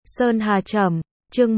Sơn Hà Trầm, chương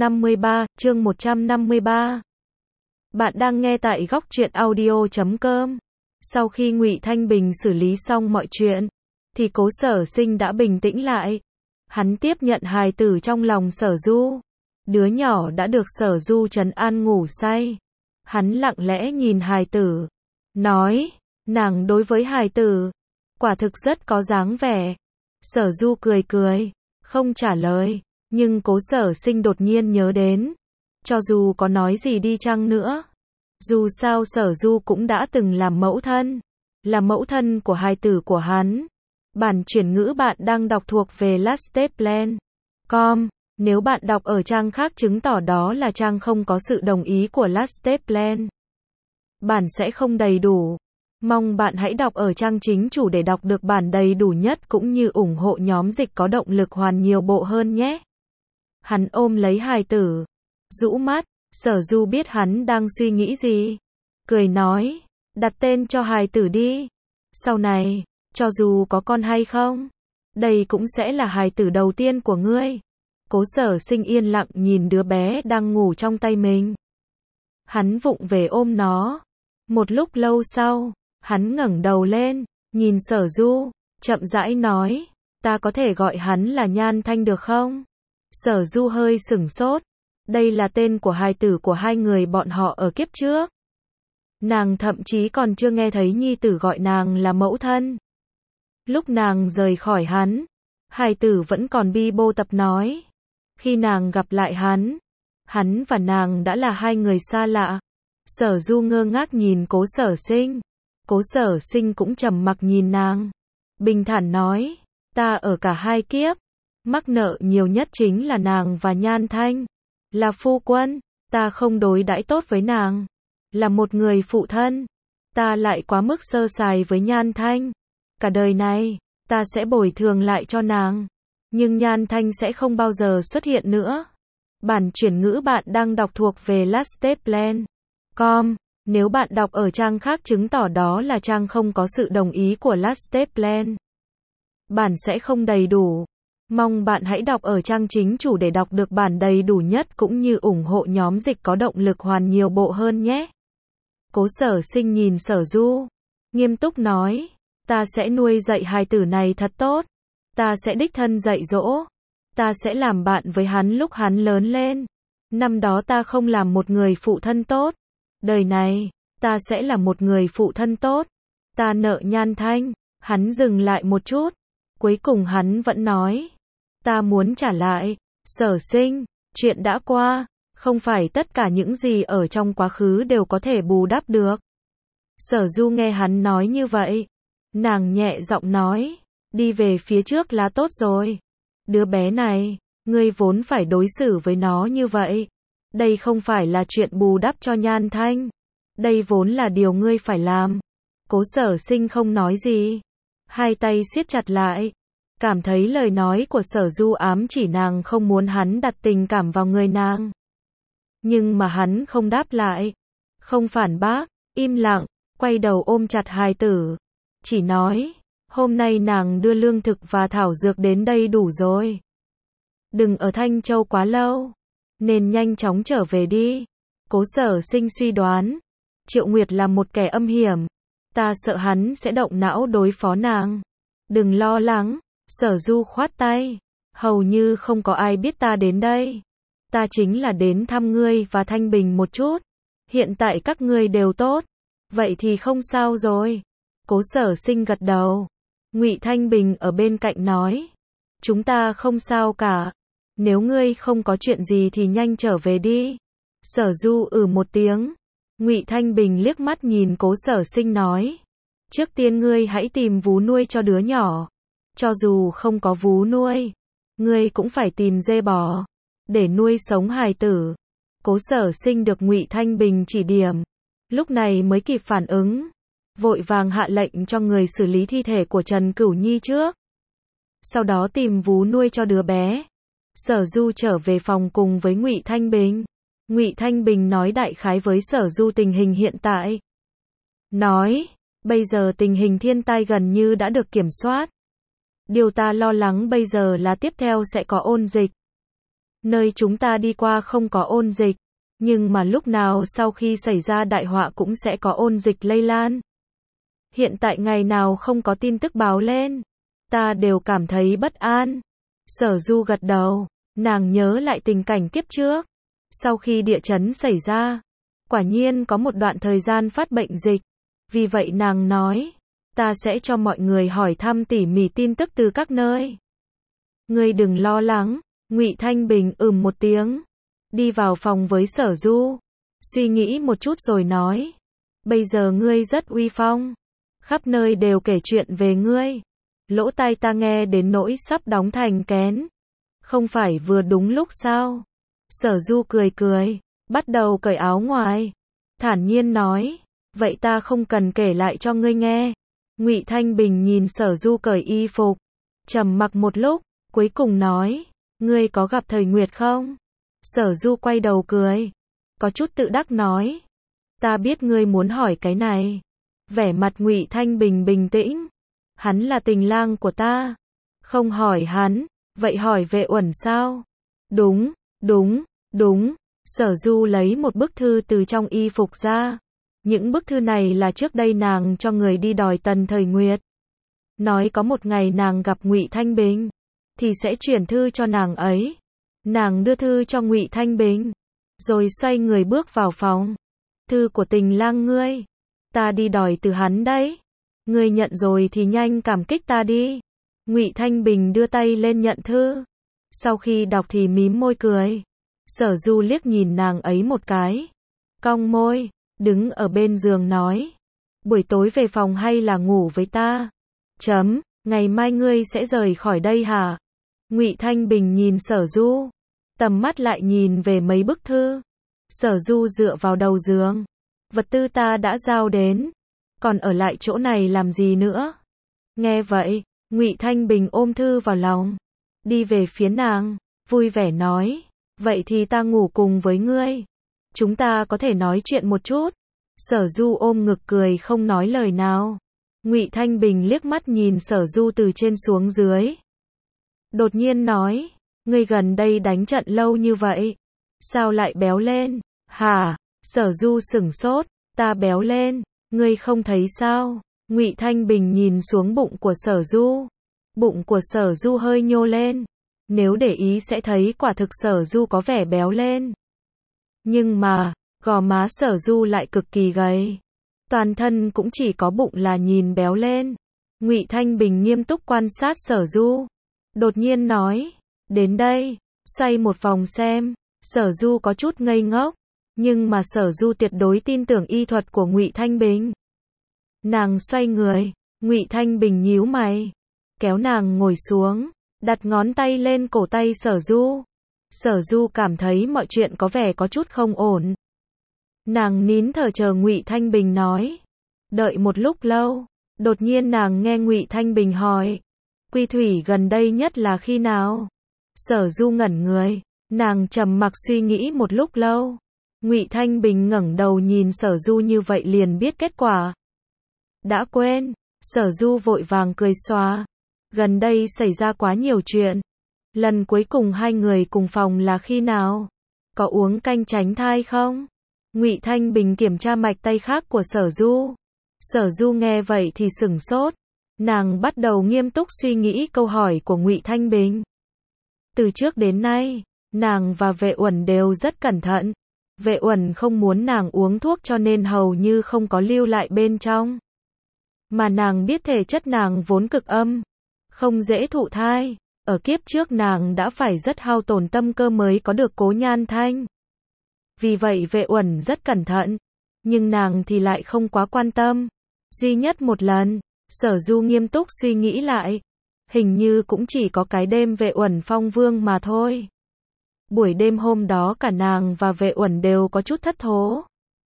153. Bạn đang nghe tại góc truyện audio.com. Sau khi Ngụy Thanh Bình xử lý xong mọi chuyện, thì Cố Sở Sinh đã bình tĩnh lại. Hắn tiếp nhận hài tử trong lòng Sở Du. Đứa nhỏ đã được Sở Du trấn an ngủ say. Hắn lặng lẽ nhìn hài tử, nói, nàng đối với hài tử, quả thực rất có dáng vẻ. Sở Du cười cười, không trả lời, nhưng Cố Sở Sinh đột nhiên nhớ đến, cho dù có nói gì đi chăng nữa, dù sao Sở Du cũng đã từng làm mẫu thân, là mẫu thân của hài tử của hắn. Bản chuyển ngữ bạn đang đọc thuộc về lasteplan.com. Nếu bạn đọc ở trang khác chứng tỏ đó là trang không có sự đồng ý của Lasteplan. Bản sẽ không đầy đủ. Mong bạn hãy đọc ở trang chính chủ để đọc được bản đầy đủ nhất cũng như ủng hộ nhóm dịch có động lực hoàn nhiều bộ hơn nhé. Hắn ôm lấy hài tử, rũ mắt, Sở Du biết hắn đang suy nghĩ gì. Cười nói, đặt tên cho hài tử đi. Sau này, cho dù có con hay không, đây cũng sẽ là hài tử đầu tiên của ngươi. Cố Sở Sinh yên lặng nhìn đứa bé đang ngủ trong tay mình. Hắn vụng về ôm nó. Một lúc lâu sau, hắn ngẩng đầu lên, nhìn Sở Du, chậm rãi nói, ta có thể gọi hắn là Nhan Thanh được không? Sở Du hơi sửng sốt. Đây là tên của hài tử của hai người bọn họ ở kiếp trước. Nàng thậm chí còn chưa nghe thấy nhi tử gọi nàng là mẫu thân. Lúc nàng rời khỏi hắn, hài tử vẫn còn bi bô tập nói. Khi nàng gặp lại hắn và nàng đã là hai người xa lạ. Sở Du ngơ ngác nhìn Cố Sở Sinh. Cố Sở Sinh cũng trầm mặc nhìn nàng. Bình thản nói, ta ở cả hai kiếp, mắc nợ nhiều nhất chính là nàng và Nhan Thanh. Là phu quân, ta không đối đãi tốt với nàng. Là một người phụ thân, ta lại quá mức sơ sài với Nhan Thanh. Cả đời này, ta sẽ bồi thường lại cho nàng. Nhưng Nhan Thanh sẽ không bao giờ xuất hiện nữa. Bản chuyển ngữ bạn đang đọc thuộc về Lasteplan.com. Nếu bạn đọc ở trang khác chứng tỏ đó là trang không có sự đồng ý của Lasteplan. Bản sẽ không đầy đủ. Mong bạn hãy đọc ở trang chính chủ để đọc được bản đầy đủ nhất cũng như ủng hộ nhóm dịch có động lực hoàn nhiều bộ hơn nhé. Cố Sở Sinh nhìn Sở Du, nghiêm túc nói, ta sẽ nuôi dạy hài tử này thật tốt. Ta sẽ đích thân dạy dỗ. Ta sẽ làm bạn với hắn lúc hắn lớn lên. Năm đó ta không làm một người phụ thân tốt. Đời này, ta sẽ là một người phụ thân tốt. Ta nợ Nhan Thanh. Hắn dừng lại một chút. Cuối cùng hắn vẫn nói. Ta muốn trả lại. Sở Sinh, chuyện đã qua. Không phải tất cả những gì ở trong quá khứ đều có thể bù đắp được. Sở Du nghe hắn nói như vậy. Nàng nhẹ giọng nói. Đi về phía trước là tốt rồi. Đứa bé này, ngươi vốn phải đối xử với nó như vậy. Đây không phải là chuyện bù đắp cho Nhan Thanh. Đây vốn là điều ngươi phải làm. Cố Sở Sinh không nói gì. Hai tay siết chặt lại. Cảm thấy lời nói của Sở Du ám chỉ nàng không muốn hắn đặt tình cảm vào người nàng. Nhưng mà hắn không đáp lại. Không phản bác, im lặng, quay đầu ôm chặt hài tử. Chỉ nói. Hôm nay nàng đưa lương thực và thảo dược đến đây đủ rồi. Đừng ở Thanh Châu quá lâu. Nên nhanh chóng trở về đi. Cố Sở Sinh suy đoán. Triệu Nguyệt là một kẻ âm hiểm. Ta sợ hắn sẽ động não đối phó nàng. Đừng lo lắng. Sở Du khoát tay. Hầu như không có ai biết ta đến đây. Ta chính là đến thăm ngươi và Thanh Bình một chút. Hiện tại các ngươi đều tốt. Vậy thì không sao rồi. Cố Sở Sinh gật đầu. Ngụy Thanh Bình ở bên cạnh nói. Chúng ta không sao cả. Nếu ngươi không có chuyện gì thì nhanh trở về đi. Sở Du một tiếng. Ngụy Thanh Bình liếc mắt nhìn Cố Sở Sinh nói. Trước tiên ngươi hãy tìm vú nuôi cho đứa nhỏ. Cho dù không có vú nuôi, ngươi cũng phải tìm dê bò. Để nuôi sống hài tử. Cố Sở Sinh được Ngụy Thanh Bình chỉ điểm. Lúc này mới kịp phản ứng. Vội vàng hạ lệnh cho người xử lý thi thể của Trần Cửu Nhi trước. Sau đó tìm vú nuôi cho đứa bé. Sở Du trở về phòng cùng với Ngụy Thanh Bình. Ngụy Thanh Bình nói đại khái với Sở Du tình hình hiện tại. Nói, bây giờ tình hình thiên tai gần như đã được kiểm soát. Điều ta lo lắng bây giờ là tiếp theo sẽ có ôn dịch. Nơi chúng ta đi qua không có ôn dịch, nhưng mà lúc nào sau khi xảy ra đại họa cũng sẽ có ôn dịch lây lan. Hiện tại ngày nào không có tin tức báo lên, ta đều cảm thấy bất an. Sở Du gật đầu, nàng nhớ lại tình cảnh kiếp trước. Sau khi địa chấn xảy ra, quả nhiên có một đoạn thời gian phát bệnh dịch. Vì vậy nàng nói, ta sẽ cho mọi người hỏi thăm tỉ mỉ tin tức từ các nơi. Ngươi đừng lo lắng. Ngụy Thanh Bình một tiếng, đi vào phòng với Sở Du, suy nghĩ một chút rồi nói, bây giờ ngươi rất uy phong, khắp nơi đều kể chuyện về ngươi, lỗ tai ta nghe đến nỗi sắp đóng thành kén, không phải vừa đúng lúc sao? Sở Du cười cười, bắt đầu cởi áo ngoài, thản nhiên nói, vậy ta không cần kể lại cho ngươi nghe. Ngụy Thanh Bình nhìn Sở Du cởi y phục, trầm mặc một lúc, cuối cùng nói, ngươi có gặp Thời Nguyệt không? Sở Du quay đầu cười, có chút tự đắc nói, ta biết ngươi muốn hỏi cái này. Vẻ mặt Ngụy Thanh Bình bình tĩnh, hắn là tình lang của ta, không hỏi hắn, vậy hỏi Vệ Uẩn sao? Đúng, đúng, đúng. Sở Du lấy một bức thư từ trong y phục ra. Những bức thư này là trước đây nàng cho người đi đòi Tần Thời Nguyệt. Nói có một ngày nàng gặp Ngụy Thanh Bình, thì sẽ chuyển thư cho nàng ấy. Nàng đưa thư cho Ngụy Thanh Bình, rồi xoay người bước vào phòng. Thư của tình lang ngươi, ta đi đòi từ hắn đấy. Ngươi nhận rồi thì nhanh cảm kích ta đi. Ngụy Thanh Bình đưa tay lên nhận thư. Sau khi đọc thì mím môi cười. Sở Du liếc nhìn nàng ấy một cái, cong môi, đứng ở bên giường nói, buổi tối về phòng hay là ngủ với ta? Ngày mai ngươi sẽ rời khỏi đây hả? Ngụy Thanh Bình nhìn Sở Du, tầm mắt lại nhìn về mấy bức thư. Sở Du dựa vào đầu giường, vật tư ta đã giao đến, còn ở lại chỗ này làm gì nữa? Nghe vậy, Ngụy Thanh Bình ôm thư vào lòng, đi về phía nàng, vui vẻ nói, vậy thì ta ngủ cùng với ngươi. Chúng ta có thể nói chuyện một chút. Sở Du ôm ngực cười không nói lời nào. Ngụy Thanh Bình liếc mắt nhìn Sở Du từ trên xuống dưới. Đột nhiên nói, ngươi gần đây đánh trận lâu như vậy, sao lại béo lên? Hả? Sở Du sửng sốt, ta béo lên, ngươi không thấy sao? Ngụy Thanh Bình nhìn xuống bụng của Sở Du. Bụng của Sở Du hơi nhô lên. Nếu để ý sẽ thấy quả thực Sở Du có vẻ béo lên. Nhưng mà, gò má Sở Du lại cực kỳ gầy. Toàn thân cũng chỉ có bụng là nhìn béo lên. Ngụy Thanh Bình nghiêm túc quan sát Sở Du. Đột nhiên nói, đến đây, xoay một vòng xem. Sở Du có chút ngây ngốc. Nhưng mà Sở Du tuyệt đối tin tưởng y thuật của Ngụy Thanh Bình. Nàng xoay người, Ngụy Thanh Bình nhíu mày, kéo nàng ngồi xuống, đặt ngón tay lên cổ tay Sở Du. Sở Du cảm thấy mọi chuyện có vẻ có chút không ổn. Nàng nín thở chờ Ngụy Thanh Bình nói. Đợi một lúc lâu, đột nhiên nàng nghe Ngụy Thanh Bình hỏi, quy thủy gần đây nhất là khi nào? Sở Du ngẩn người, nàng trầm mặc suy nghĩ một lúc lâu. Ngụy Thanh Bình ngẩng đầu nhìn Sở Du như vậy liền biết kết quả. Đã quên. Sở Du vội vàng cười xóa. Gần đây xảy ra quá nhiều chuyện. Lần cuối cùng hai người cùng phòng là khi nào? Có uống canh tránh thai không? Ngụy Thanh Bình kiểm tra mạch tay khác của Sở Du. Sở Du nghe vậy thì sửng sốt. Nàng bắt đầu nghiêm túc suy nghĩ câu hỏi của Ngụy Thanh Bình. Từ trước đến nay, nàng và Vệ Uẩn đều rất cẩn thận. Vệ Uẩn không muốn nàng uống thuốc cho nên hầu như không có lưu lại bên trong. Mà nàng biết thể chất nàng vốn cực âm, không dễ thụ thai. Ở kiếp trước nàng đã phải rất hao tổn tâm cơ mới có được Cố Nhan Thanh. Vì vậy Vệ Uẩn rất cẩn thận, nhưng nàng thì lại không quá quan tâm. Duy nhất một lần, Sở Du nghiêm túc suy nghĩ lại, hình như cũng chỉ có cái đêm Vệ Uẩn phong vương mà thôi. Buổi đêm hôm đó cả nàng và Vệ Uẩn đều có chút thất thố.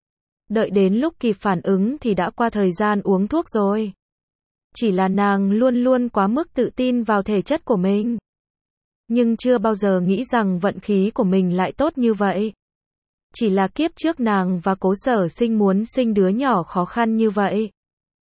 Đợi đến lúc kịp phản ứng thì đã qua thời gian uống thuốc rồi. Chỉ là nàng luôn luôn quá mức tự tin vào thể chất của mình. Nhưng chưa bao giờ nghĩ rằng vận khí của mình lại tốt như vậy. Chỉ là kiếp trước nàng và Cố Sở Sinh muốn sinh đứa nhỏ khó khăn như vậy.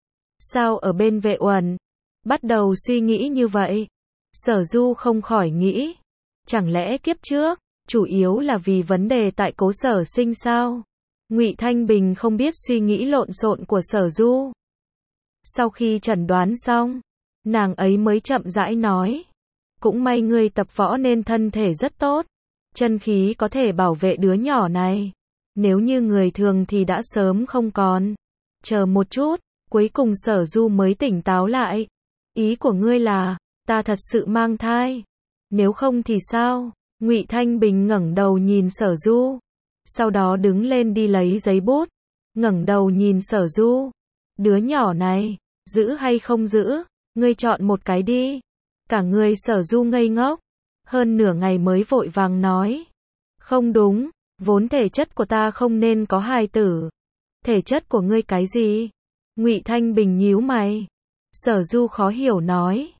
Sao ở bên Vệ Uẩn? Bắt đầu suy nghĩ như vậy. Sở Du không khỏi nghĩ. Chẳng lẽ kiếp trước, chủ yếu là vì vấn đề tại Cố Sở Sinh sao? Ngụy Thanh Bình không biết suy nghĩ lộn xộn của Sở Du. Sau khi chẩn đoán xong, nàng ấy mới chậm rãi nói, cũng may ngươi tập võ nên thân thể rất tốt, chân khí có thể bảo vệ đứa nhỏ này. Nếu như người thường thì đã sớm không còn. Chờ một chút, cuối cùng Sở Du mới tỉnh táo lại. Ý của ngươi là, ta thật sự mang thai. Nếu không thì sao? Ngụy Thanh Bình ngẩng đầu nhìn Sở Du, sau đó đứng lên đi lấy giấy bút, ngẩng đầu nhìn Sở Du. Đứa nhỏ này, giữ hay không giữ? Ngươi chọn một cái đi. Cả người Sở Du ngây ngốc, hơn nửa ngày mới vội vàng nói. Không đúng, vốn thể chất của ta không nên có hài tử. Thể chất của ngươi cái gì? Ngụy Thanh Bình nhíu mày. Sở Du khó hiểu nói.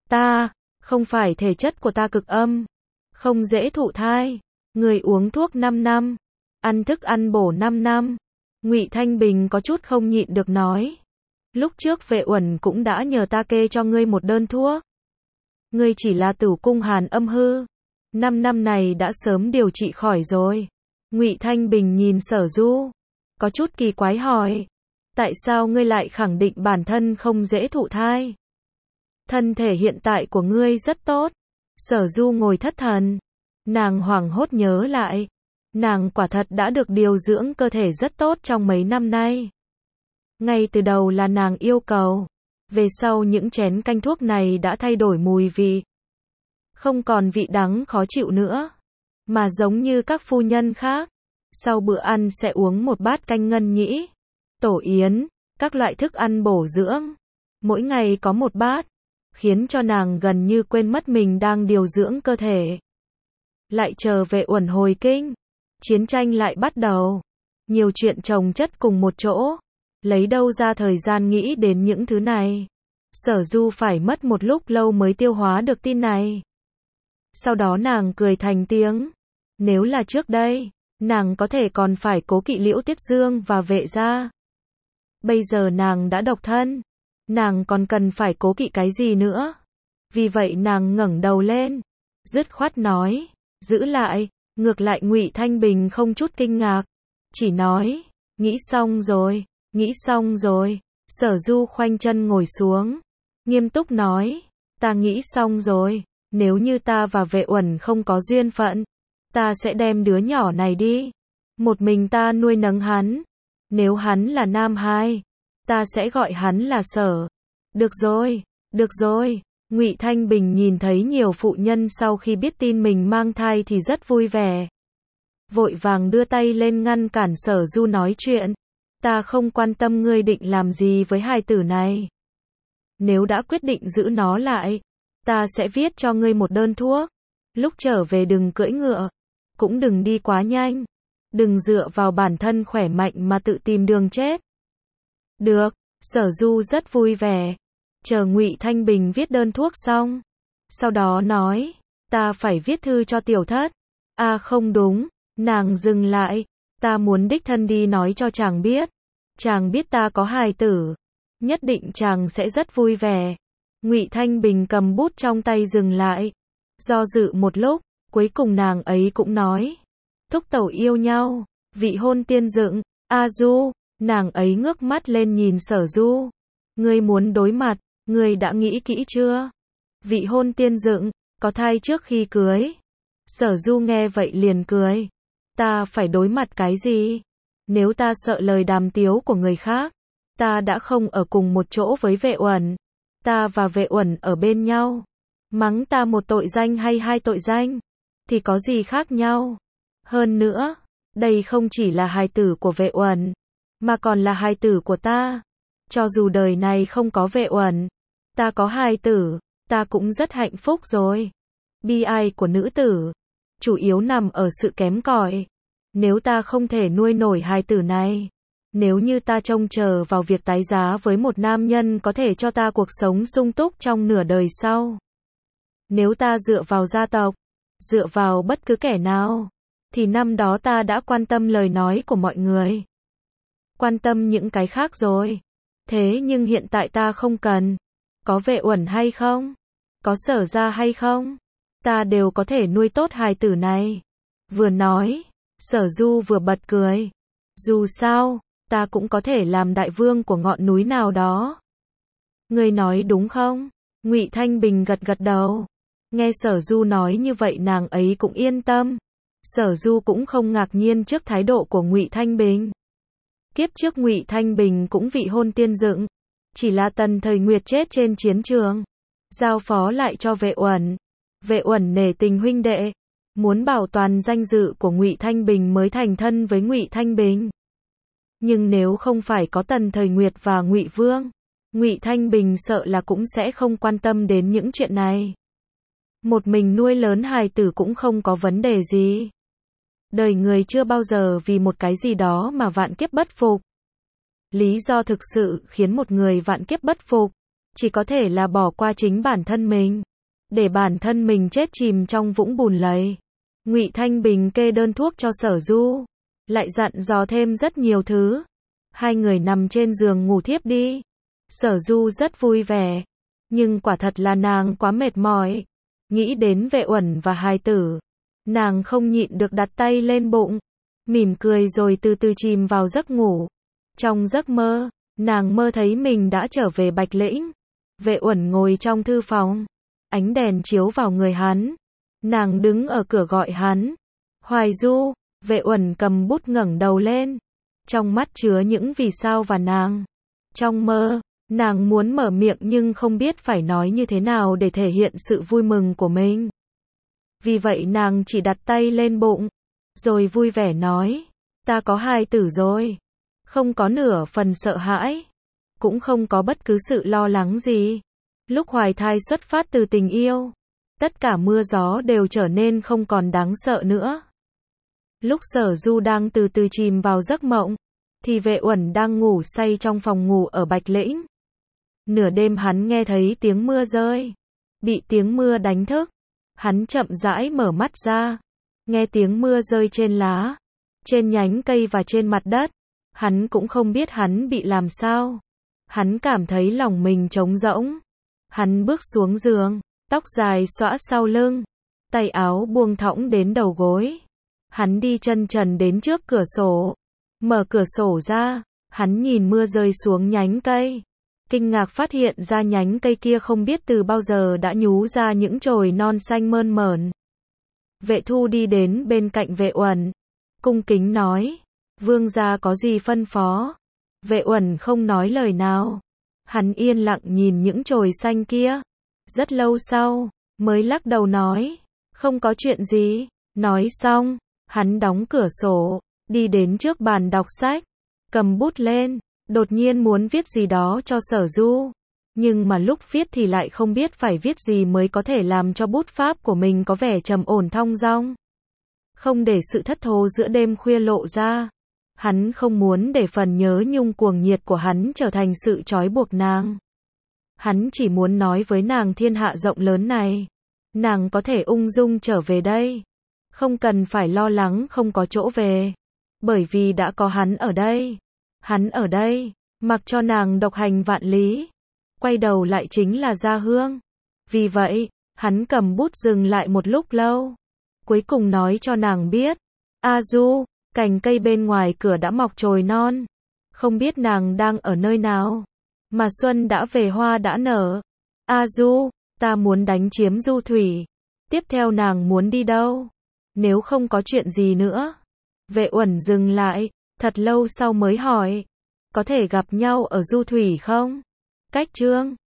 Không phải thể chất của ta cực âm, không dễ thụ thai. Người uống thuốc 5 năm, ăn thức ăn bổ 5 năm. Ngụy Thanh Bình có chút không nhịn được nói. Lúc trước Vệ Uẩn cũng đã nhờ ta kê cho ngươi một đơn thuốc. Ngươi chỉ là tử cung hàn âm hư. 5 năm này đã sớm điều trị khỏi rồi. Ngụy Thanh Bình nhìn Sở Du, có chút kỳ quái hỏi. Tại sao ngươi lại khẳng định bản thân không dễ thụ thai? Thân thể hiện tại của ngươi rất tốt. Sở Du ngồi thất thần. Nàng hoảng hốt nhớ lại. Nàng quả thật đã được điều dưỡng cơ thể rất tốt trong mấy năm nay. Ngay từ đầu là nàng yêu cầu. Về sau những chén canh thuốc này đã thay đổi mùi vị. Không còn vị đắng khó chịu nữa. Mà giống như các phu nhân khác. Sau bữa ăn sẽ uống một bát canh ngân nhĩ, tổ yến, các loại thức ăn bổ dưỡng. Mỗi ngày có một bát. Khiến cho nàng gần như quên mất mình đang điều dưỡng cơ thể. Lại chờ Vệ Uẩn hồi kinh. Chiến tranh lại bắt đầu. Nhiều chuyện chồng chất cùng một chỗ. Lấy đâu ra thời gian nghĩ đến những thứ này. Sở Du phải mất một lúc lâu mới tiêu hóa được tin này. Sau đó nàng cười thành tiếng. Nếu là trước đây, nàng có thể còn phải cố kỵ Liễu Tiết Dương và Vệ gia. Bây giờ nàng đã độc thân. Nàng còn cần phải cố kỵ cái gì nữa? Vì vậy nàng ngẩng đầu lên, dứt khoát nói, giữ lại. Ngược lại Ngụy Thanh Bình không chút kinh ngạc, chỉ nói, nghĩ xong rồi, nghĩ xong rồi. Sở Du khoanh chân ngồi xuống, nghiêm túc nói, ta nghĩ xong rồi. Nếu như ta và Vệ Uẩn không có duyên phận, ta sẽ đem đứa nhỏ này đi, một mình ta nuôi nấng hắn. Nếu hắn là nam hai, ta sẽ gọi hắn là Sở. Được rồi, được rồi. Ngụy Thanh Bình nhìn thấy nhiều phụ nhân sau khi biết tin mình mang thai thì rất vui vẻ. Vội vàng đưa tay lên ngăn cản Sở Du nói chuyện. Ta không quan tâm ngươi định làm gì với hài tử này. Nếu đã quyết định giữ nó lại, ta sẽ viết cho ngươi một đơn thuốc. Lúc trở về đừng cưỡi ngựa, cũng đừng đi quá nhanh. Đừng dựa vào bản thân khỏe mạnh mà tự tìm đường chết. Được, Sở Du rất vui vẻ. Chờ Ngụy Thanh Bình viết đơn thuốc xong, sau đó nói, ta phải viết thư cho tiểu thất. Không đúng, nàng dừng lại, ta muốn đích thân đi nói cho chàng biết. Chàng biết ta có hài tử, nhất định chàng sẽ rất vui vẻ. Ngụy Thanh Bình cầm bút trong tay dừng lại, do dự một lúc, cuối cùng nàng ấy cũng nói, thúc tẩu yêu nhau, vị hôn tiên dựng. Du, nàng ấy ngước mắt lên nhìn Sở Du. Ngươi muốn đối mặt, ngươi đã nghĩ kỹ chưa? Vị hôn tiên dựng, có thai trước khi cưới. Sở Du nghe vậy liền cười. Ta phải đối mặt cái gì? Nếu ta sợ lời đàm tiếu của người khác, ta đã không ở cùng một chỗ với Vệ Uẩn. Ta và Vệ Uẩn ở bên nhau. Mắng ta một tội danh hay 2 tội danh, thì có gì khác nhau? Hơn nữa, đây không chỉ là hài tử của Vệ Uẩn, mà còn là hài tử của ta. Cho dù đời này không có Vệ Uẩn, ta có hài tử, ta cũng rất hạnh phúc rồi. Bi ai của nữ tử, chủ yếu nằm ở sự kém cỏi. Nếu ta không thể nuôi nổi hài tử này, nếu như ta trông chờ vào việc tái giá với một nam nhân có thể cho ta cuộc sống sung túc trong nửa đời sau. Nếu ta dựa vào gia tộc, dựa vào bất cứ kẻ nào, thì năm đó ta đã quan tâm lời nói của mọi người. Quan tâm những cái khác rồi. Thế nhưng hiện tại ta không cần. Có Vệ Uẩn hay không? Có Sở gia hay không? Ta đều có thể nuôi tốt hài tử này. Vừa nói, Sở Du vừa bật cười. Dù sao, ta cũng có thể làm đại vương của ngọn núi nào đó. Ngươi nói đúng không? Ngụy Thanh Bình gật gật đầu. Nghe Sở Du nói như vậy nàng ấy cũng yên tâm. Sở Du cũng không ngạc nhiên trước thái độ của Ngụy Thanh Bình. Kiếp trước Ngụy Thanh Bình cũng vị hôn tiên dựng, chỉ là Tần Thời Nguyệt chết trên chiến trường, giao phó lại cho Vệ Uẩn. Vệ Uẩn nể tình huynh đệ, muốn bảo toàn danh dự của Ngụy Thanh Bình mới thành thân với Ngụy Thanh Bình. Nhưng nếu không phải có Tần Thời Nguyệt và Ngụy Vương, Ngụy Thanh Bình sợ là cũng sẽ không quan tâm đến những chuyện này. Một mình nuôi lớn hài tử cũng không có vấn đề gì. Đời người chưa bao giờ vì một cái gì đó mà vạn kiếp bất phục. Lý do thực sự khiến một người vạn kiếp bất phục, chỉ có thể là bỏ qua chính bản thân mình, để bản thân mình chết chìm trong vũng bùn lầy. Ngụy Thanh Bình kê đơn thuốc cho Sở Du, lại dặn dò thêm rất nhiều thứ. Hai người nằm trên giường ngủ thiếp đi. Sở Du rất vui vẻ, nhưng quả thật là nàng quá mệt mỏi. Nghĩ đến Vệ Uẩn và hài tử, nàng không nhịn được đặt tay lên bụng, mỉm cười rồi từ từ chìm vào giấc ngủ. Trong giấc mơ, nàng mơ thấy mình đã trở về Bạch Lĩnh. Vệ Uẩn ngồi trong thư phòng, ánh đèn chiếu vào người hắn. Nàng đứng ở cửa gọi hắn. Hoài Du. Vệ Uẩn cầm bút ngẩng đầu lên, trong mắt chứa những vì sao và nàng. Trong mơ, nàng muốn mở miệng nhưng không biết phải nói như thế nào để thể hiện sự vui mừng của mình. Vì vậy nàng chỉ đặt tay lên bụng, rồi vui vẻ nói, ta có hài tử rồi. Không có nửa phần sợ hãi, cũng không có bất cứ sự lo lắng gì. Lúc hoài thai xuất phát từ tình yêu, tất cả mưa gió đều trở nên không còn đáng sợ nữa. Lúc Sở Du đang từ từ chìm vào giấc mộng, thì Vệ Uẩn đang ngủ say trong phòng ngủ ở Bạch Lĩnh. Nửa đêm hắn nghe thấy tiếng mưa rơi, bị tiếng mưa đánh thức. Hắn chậm rãi mở mắt ra, nghe tiếng mưa rơi trên lá, trên nhánh cây và trên mặt đất. Hắn cũng không biết hắn bị làm sao. Hắn cảm thấy lòng mình trống rỗng. Hắn bước xuống giường, tóc dài xõa sau lưng, tay áo buông thõng đến đầu gối. Hắn đi chân trần đến trước cửa sổ, mở cửa sổ ra, hắn nhìn mưa rơi xuống nhánh cây. Kinh ngạc phát hiện ra nhánh cây kia không biết từ bao giờ đã nhú ra những chồi non xanh mơn mởn. Vệ Thu đi đến bên cạnh Vệ Uẩn, cung kính nói, vương gia có gì phân phó? Vệ Uẩn không nói lời nào. Hắn yên lặng nhìn những chồi xanh kia. Rất lâu sau, mới lắc đầu nói, không có chuyện gì. Nói xong, hắn đóng cửa sổ, đi đến trước bàn đọc sách, cầm bút lên, đột nhiên muốn viết gì đó cho Sở Du. Nhưng mà lúc viết thì lại không biết phải viết gì mới có thể làm cho bút pháp của mình có vẻ trầm ổn thong dong. Không để sự thất thố giữa đêm khuya lộ ra. Hắn không muốn để phần nhớ nhung cuồng nhiệt của hắn trở thành sự trói buộc nàng. Hắn chỉ muốn nói với nàng thiên hạ rộng lớn này, nàng có thể ung dung trở về đây. Không cần phải lo lắng không có chỗ về. Bởi vì đã có hắn ở đây. Hắn ở đây, mặc cho nàng độc hành vạn lý. Quay đầu lại chính là gia hương. Vì vậy, hắn cầm bút dừng lại một lúc lâu. Cuối cùng nói cho nàng biết, A Du, cành cây bên ngoài cửa đã mọc chồi non. Không biết nàng đang ở nơi nào. Mà xuân đã về hoa đã nở. A Du, ta muốn đánh chiếm Du Thủy. Tiếp theo nàng muốn đi đâu? Nếu không có chuyện gì nữa. Vệ Uẩn dừng lại, thật lâu sau mới hỏi. Có thể gặp nhau ở Du Thủy không? Cách chương